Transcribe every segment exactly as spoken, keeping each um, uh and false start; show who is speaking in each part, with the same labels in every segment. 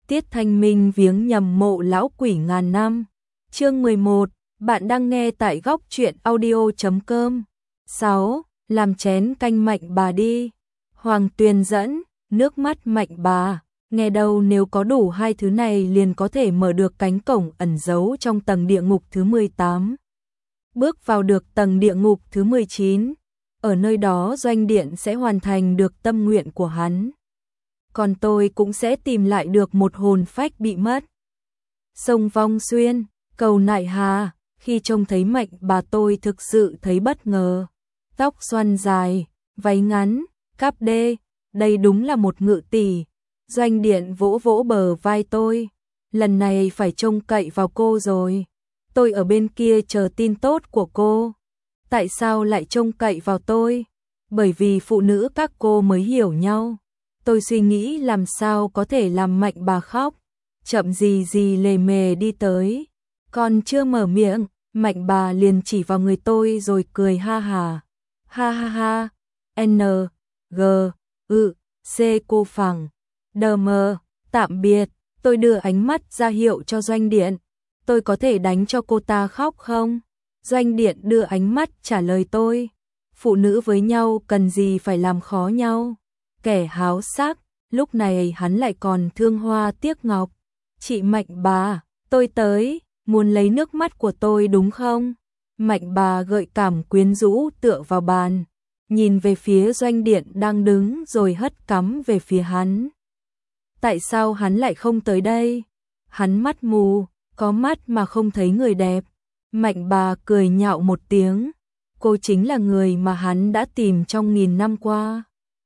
Speaker 1: Tiết Thanh Minh viếng nhầm mộ lão quỷ ngàn năm. Chương mười một, bạn đang nghe tại góc truyện audio chấm com. sáu. Làm chén canh Mạnh Bà đi. Hoàng Tuyền dẫn, nước mắt Mạnh Bà, nghe đâu nếu có đủ hai thứ này liền có thể mở được cánh cổng ẩn giấu trong tầng địa ngục thứ mười tám. Bước vào được tầng địa ngục thứ mười chín, ở nơi đó Doanh Điện sẽ hoàn thành được tâm nguyện của hắn. Còn tôi cũng sẽ tìm lại được một hồn phách bị mất. Sông Vong Xuyên, cầu Nại Hà, khi trông thấy Mạnh Bà tôi thực sự thấy bất ngờ. Tóc xoăn dài, váy ngắn, cáp đê, đây đúng là một ngự tỷ. Doanh Điện vỗ vỗ bờ vai tôi, lần này phải trông cậy vào cô rồi. Tôi ở bên kia chờ tin tốt của cô. Tại sao lại trông cậy vào tôi? Bởi vì phụ nữ các cô mới hiểu nhau. Tôi suy nghĩ làm sao có thể làm Mạnh Bà khóc. Chậm gì gì lề mề đi tới. Còn chưa mở miệng, Mạnh Bà liền chỉ vào người tôi rồi cười ha hà. Ha ha ha, N, G, ư, C cô phẳng. Đờ mờ, tạm biệt. Tôi đưa ánh mắt ra hiệu cho Doanh Điện. Tôi có thể đánh cho cô ta khóc không? Doanh Điện đưa ánh mắt trả lời tôi. Phụ nữ với nhau cần gì phải làm khó nhau. Kẻ háo sắc, lúc này hắn lại còn thương hoa tiếc ngọc. Chị Mạnh Bà, tôi tới, muốn lấy nước mắt của tôi đúng không? Mạnh Bà gợi cảm quyến rũ tựa vào bàn, nhìn về phía Doanh Điện đang đứng rồi hất cắm về phía hắn. Tại sao hắn lại không tới đây? Hắn mắt mù, có mắt mà không thấy người đẹp. Mạnh Bà cười nhạo một tiếng. Cô chính là người mà hắn đã tìm trong nghìn năm qua.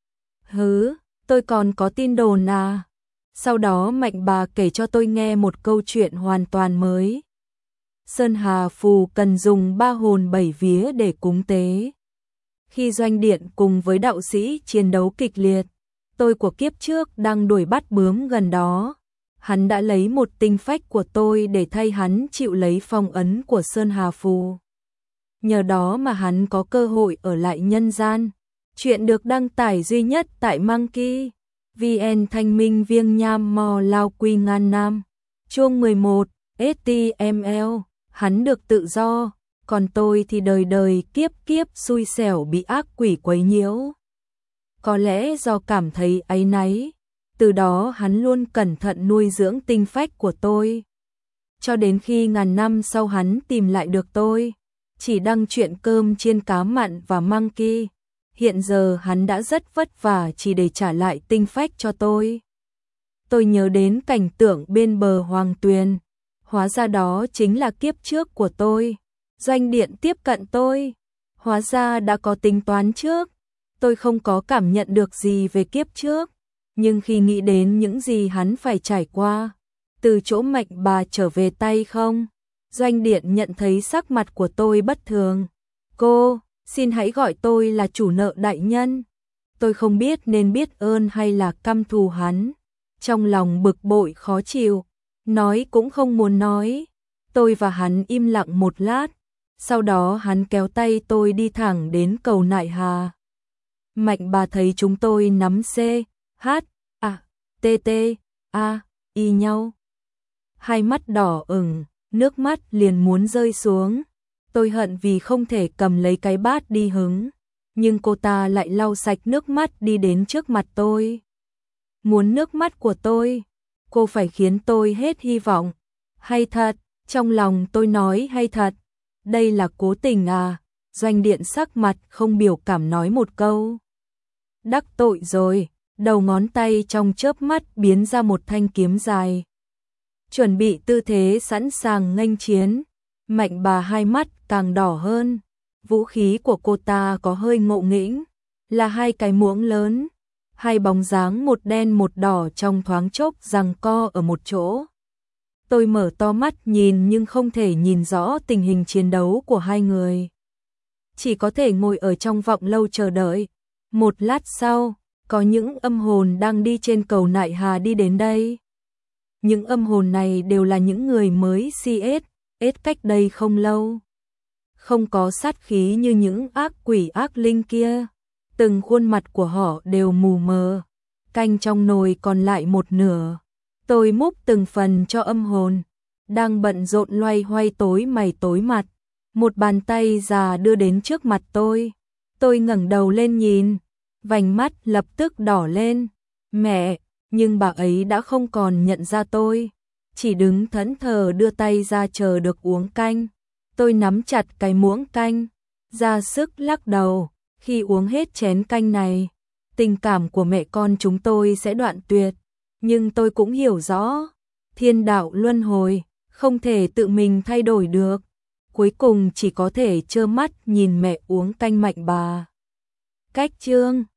Speaker 1: Hứ, tôi còn có tin đồn à? Sau đó Mạnh Bà kể cho tôi nghe một câu chuyện hoàn toàn mới. Sơn Hà Phù cần dùng ba hồn bảy vía để cúng tế. Khi Doanh Điện cùng với đạo sĩ chiến đấu kịch liệt, tôi của kiếp trước đang đuổi bắt bướm gần đó. Hắn đã lấy một tinh phách của tôi để thay hắn chịu lấy phong ấn của Sơn Hà Phù. Nhờ đó mà hắn có cơ hội ở lại nhân gian. Chuyện được đăng tải duy nhất tại Monkey vê en Thanh Minh Viêng Nham Mò Lao Quy Ngan Nam. Chương mười một, ét tê em lờ, hắn được tự do, còn tôi thì đời đời kiếp kiếp xui xẻo bị ác quỷ quấy nhiễu. Có lẽ do cảm thấy áy náy, từ đó hắn luôn cẩn thận nuôi dưỡng tinh phách của tôi. Cho đến khi ngàn năm sau hắn tìm lại được tôi, chỉ đăng chuyện cơm chiên cá mặn và Monkey. Hiện giờ hắn đã rất vất vả chỉ để trả lại tinh phách cho tôi. Tôi nhớ đến cảnh tượng bên bờ Hoàng Tuyền. Hóa ra đó chính là kiếp trước của tôi. Doanh Điện tiếp cận tôi. Hóa ra đã có tính toán trước. Tôi không có cảm nhận được gì về kiếp trước. Nhưng khi nghĩ đến những gì hắn phải trải qua, từ chỗ Mạnh Bà trở về tay không, Doanh Điện nhận thấy sắc mặt của tôi bất thường. Cô, xin hãy gọi tôi là chủ nợ đại nhân. Tôi không biết nên biết ơn hay là căm thù hắn. Trong lòng bực bội khó chịu, nói cũng không muốn nói. Tôi và hắn im lặng một lát, sau đó hắn kéo tay tôi đi thẳng đến cầu Nại Hà. Mạnh Bà thấy chúng tôi nắm C, H, A, T, T, A, y nhau. Hai mắt đỏ ửng, nước mắt liền muốn rơi xuống. Tôi hận vì không thể cầm lấy cái bát đi hứng, nhưng cô ta lại lau sạch nước mắt đi đến trước mặt tôi. Muốn nước mắt của tôi, cô phải khiến tôi hết hy vọng. Hay thật, trong lòng tôi nói hay thật. Đây là cố tình à? Doanh Điện sắc mặt không biểu cảm nói một câu. Đắc tội rồi, đầu ngón tay trong chớp mắt biến ra một thanh kiếm dài. Chuẩn bị tư thế sẵn sàng nghênh chiến. Mạnh Bà hai mắt càng đỏ hơn. Vũ khí của cô ta có hơi ngộ nghĩnh, là hai cái muỗng lớn, hai bóng dáng một đen một đỏ trong thoáng chốc giằng co ở một chỗ. Tôi mở to mắt nhìn nhưng không thể nhìn rõ tình hình chiến đấu của hai người. Chỉ có thể ngồi ở trong vọng lâu chờ đợi. Một lát sau, có những âm hồn đang đi trên cầu Nại Hà đi đến đây. Những âm hồn này đều là những người mới xê ét, ết cách đây không lâu. Không có sát khí như những ác quỷ ác linh kia. Từng khuôn mặt của họ đều mù mờ. Canh trong nồi còn lại một nửa. Tôi múc từng phần cho âm hồn, đang bận rộn loay hoay tối mày tối mặt. Một bàn tay già đưa đến trước mặt tôi. Tôi ngẩng đầu lên nhìn, vành mắt lập tức đỏ lên. Mẹ, nhưng bà ấy đã không còn nhận ra tôi, chỉ đứng thẫn thờ đưa tay ra chờ được uống canh. Tôi nắm chặt cái muỗng canh, ra sức lắc đầu. Khi uống hết chén canh này, tình cảm của mẹ con chúng tôi sẽ đoạn tuyệt. Nhưng tôi cũng hiểu rõ, thiên đạo luân hồi, không thể tự mình thay đổi được. Cuối cùng chỉ có thể trơ mắt nhìn mẹ uống canh mạnh bà. Cách chương